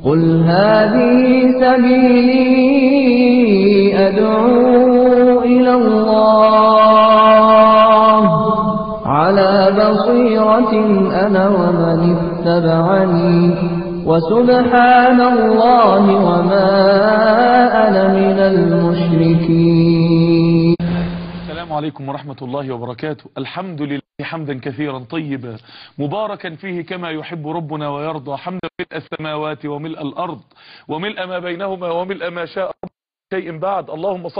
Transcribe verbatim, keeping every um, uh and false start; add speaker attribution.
Speaker 1: قل هذه سبيلي أدعو إلى الله على بصيرة أنا ومن اتبعني وسبحان الله وما أنا من المشركين.
Speaker 2: السلام عليكم ورحمة الله وبركاته. الحمد لله حمدا كثيرا طيبا مباركا فيه كما يحب ربنا ويرضى، حمدا ملء السماوات وملء الأرض وملء ما بينهما وملء ما شاء شيء بعد. اللهم صل